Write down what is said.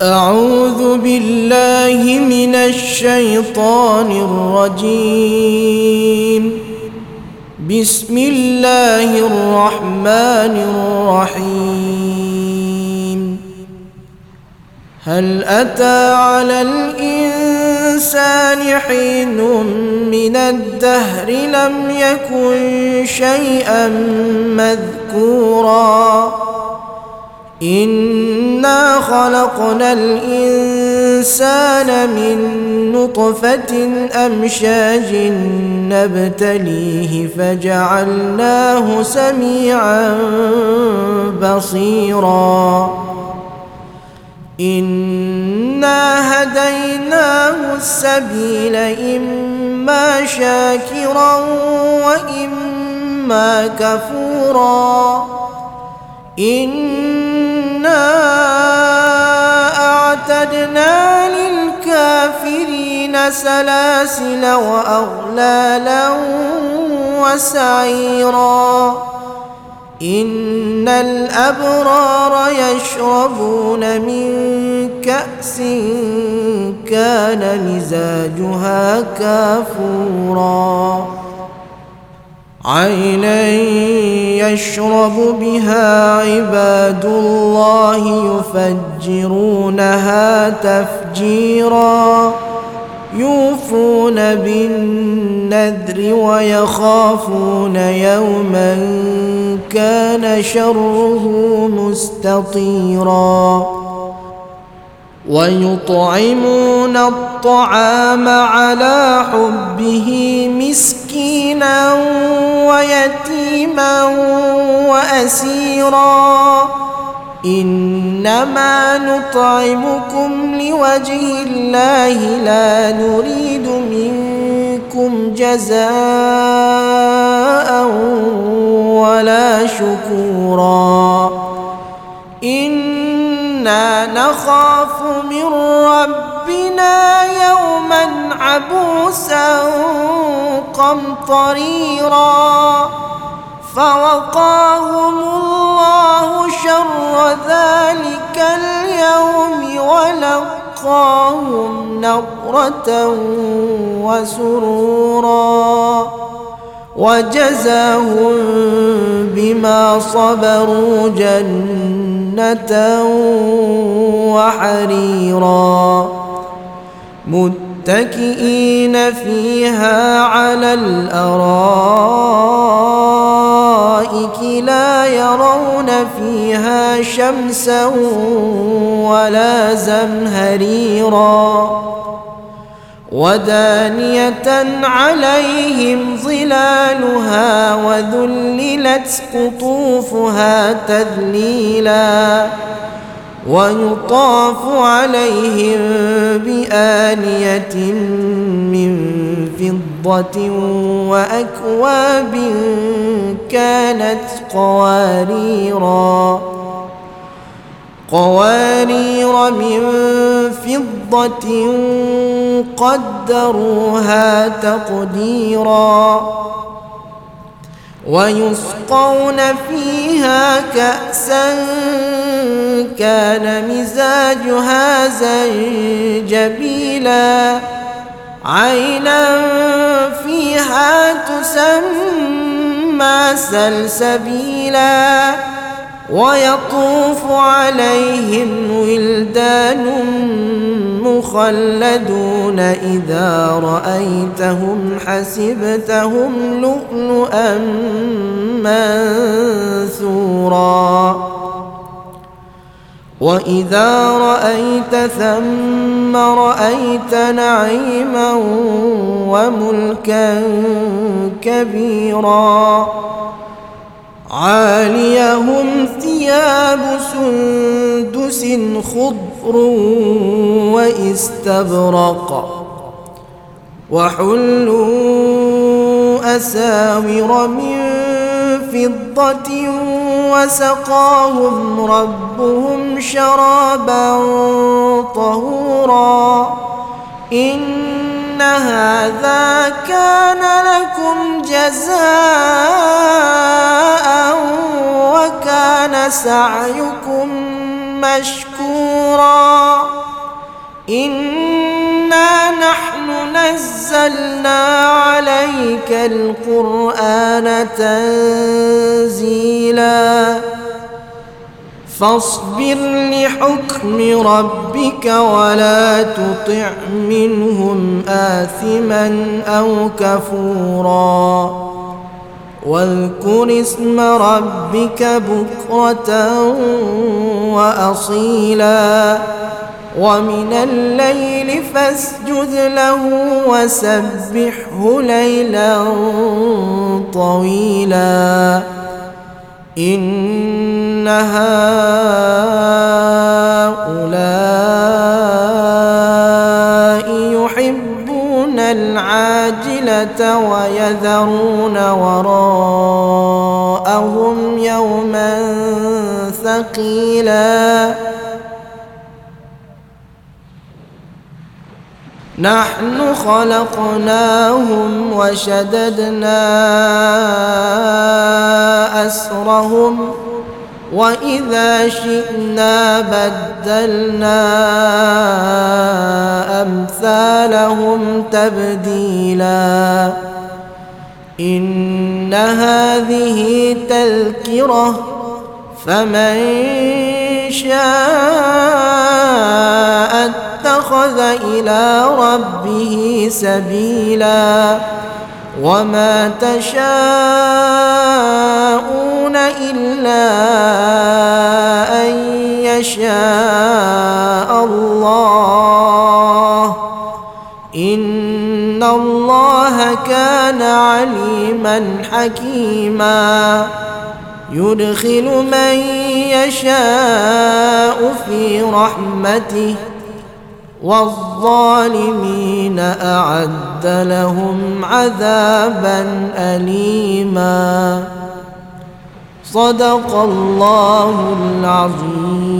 أعوذ بالله من الشيطان الرجيم. بسم الله الرحمن الرحيم. هل أتى على الإنسان حين من الدهر لم يكن شيئا مذكورا إنا خلقنا الإنسان من نطفة أمشاج نبتليه فجعلناه سميعا بصيرا إنا هديناه السبيل إما شاكرا وإما كفورا إنا أعتدنا للكافرين سلاسل وأغلالا وسعيرا إن الأبرار يشربون من كأس كان مزاجها كافورا عينا يشرب بها عباد الله يفجرونها تفجيرا يوفون بالنذر ويخافون يوما كان شره مستطيرا ويطعمون الطعام على حبه مسكينا ويتيما وأسيرا إنما نطعمكم لوجه الله لا نريد منكم جزاء ولا شكورا إنا نخاف من ربنا يوما عبوسا قمطريرا فوقاهم الله شر ذلك اليوم ولقاهم نضرة وسرورا وجزاهم بما صبروا جنة وحريرا متكئين فيها على الأرائك لا يرون فيها شمسا ولا زمهريرا ودانية عليهم ظلالها وذللت قطوفها تذليلا ويطاف عليهم بآنية من فضة وأكواب كانت قوارير من فضة قدروها تقديرا ويسقون فيها كأسا كان مزاجها زنجبيلا عينا فيها تسمى سلسبيلا ويطوف عليهم ولدان مخلدون إذا رأيتهم حسبتهم لؤلؤا منثورا وإذا رأيت ثم رأيت نعيما وملكا كبيرا عاليهم ثياب سندس خضر واستبرق وحلوا أساور من فضة وسقاهم ربهم شرابا طهورا إن هذا كان لكم جزاء وكان سعيكم مشكورا كفورا إنا نحن نزلنا عليك القرآن تنزيلا فاصبر لحكم ربك ولا تطع منهم آثما أو كفورا واذكر اسم ربك بكرة وأصيلا ومن الليل فاسجد له وسبحه ليلا طويلا إن هؤلاء يحبون العاجلة ويذرون وراءهم يوما ثقيلا نحن خلقناهم وشددنا أسرهم وإذا شئنا بدلنا أمثالهم تبديلا إن هذه تذكرة فمن شاء اتخذ إلى ربه سبيلا وما تشاءون إلا أن يشاء الله إن الله كان عليما حكيما يدخل من يشاء في رحمته والظالمين أعد لهم عذابا أليما صدق الله العظيم.